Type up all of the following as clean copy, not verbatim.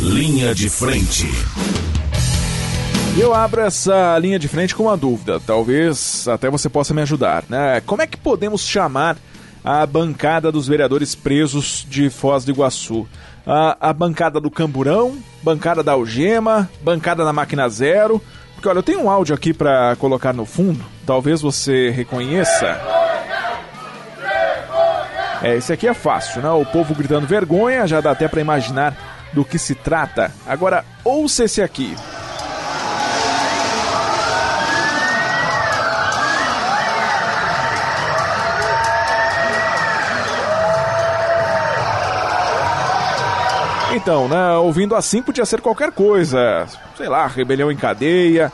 Linha de Frente. Eu abro essa linha de frente com uma dúvida, talvez até você possa me ajudar, né? Como é que podemos chamar a bancada dos vereadores presos de Foz do Iguaçu? A bancada do Camburão, bancada da Algema, bancada da Máquina Zero? Porque olha, eu tenho um áudio aqui para colocar no fundo, talvez você reconheça. Esse aqui é fácil, né? O povo gritando vergonha, já dá até para imaginar do que se trata. Agora, ouça esse aqui. Então, né, ouvindo assim podia ser qualquer coisa, sei lá, rebelião em cadeia,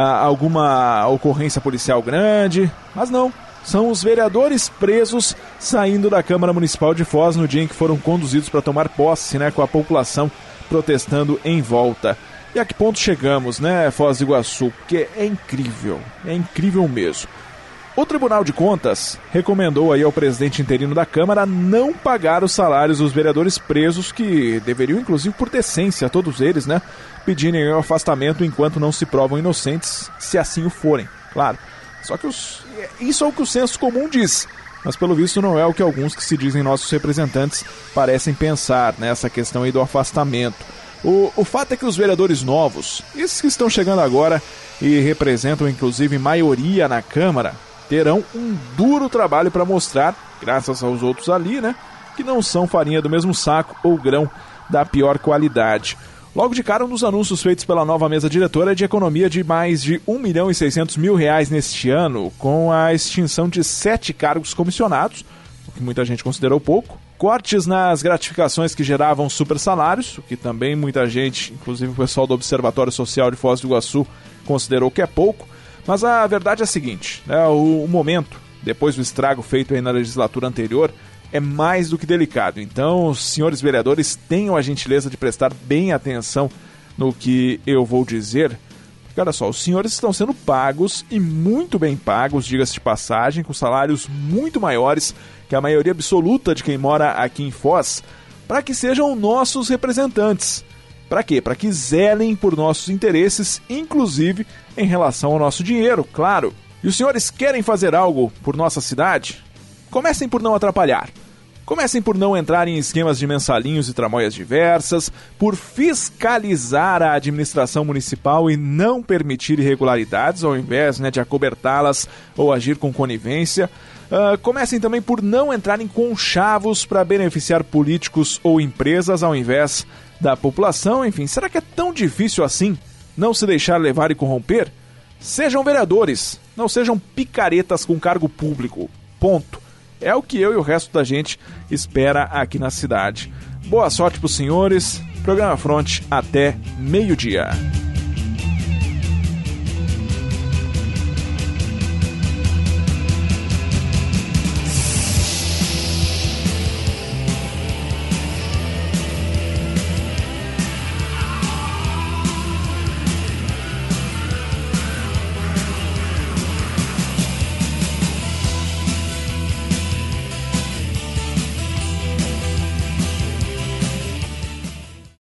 alguma ocorrência policial grande, mas não, são os vereadores presos saindo da Câmara Municipal de Foz no dia em que foram conduzidos para tomar posse, né, com a população protestando em volta. E a que ponto chegamos, né, Foz do Iguaçu, porque é incrível mesmo. O Tribunal de Contas recomendou aí ao presidente interino da Câmara não pagar os salários dos vereadores presos, que deveriam, inclusive por decência, todos eles, né, pedirem o afastamento enquanto não se provam inocentes, se assim o forem, claro. Só que isso é o que o senso comum diz, mas pelo visto não é o que alguns que se dizem nossos representantes parecem pensar nessa questão aí do afastamento. O fato é que os vereadores novos, esses que estão chegando agora e representam inclusive maioria na Câmara, terão um duro trabalho para mostrar, graças aos outros ali, né, que não são farinha do mesmo saco ou grão da pior qualidade. Logo de cara, um dos anúncios feitos pela nova mesa diretora é de economia de mais de R$1.600.000 neste ano, com a extinção de 7 cargos comissionados, o que muita gente considerou pouco, cortes nas gratificações que geravam super salários, o que também muita gente, inclusive o pessoal do Observatório Social de Foz do Iguaçu, considerou que é pouco. Mas a verdade é a seguinte, né, o momento, depois do estrago feito aí na legislatura anterior, é mais do que delicado. Então, os senhores vereadores tenham a gentileza de prestar bem atenção no que eu vou dizer. Porque, olha só, os senhores estão sendo pagos, e muito bem pagos, diga-se de passagem, com salários muito maiores que a maioria absoluta de quem mora aqui em Foz, para que sejam nossos representantes. Para quê? Para que zelem por nossos interesses, inclusive em relação ao nosso dinheiro, claro. E os senhores querem fazer algo por nossa cidade? Comecem por não atrapalhar. Comecem por não entrar em esquemas de mensalinhos e tramóias diversas, por fiscalizar a administração municipal e não permitir irregularidades, ao invés, né, de acobertá-las ou agir com conivência. Comecem também por não entrar em conchavos para beneficiar políticos ou empresas, ao invés da população. Enfim, será que é tão difícil assim não se deixar levar e corromper? Sejam vereadores, não sejam picaretas com cargo público. Ponto. É o que eu e o resto da gente espera aqui na cidade. Boa sorte para os senhores. Programa Fronte até meio-dia.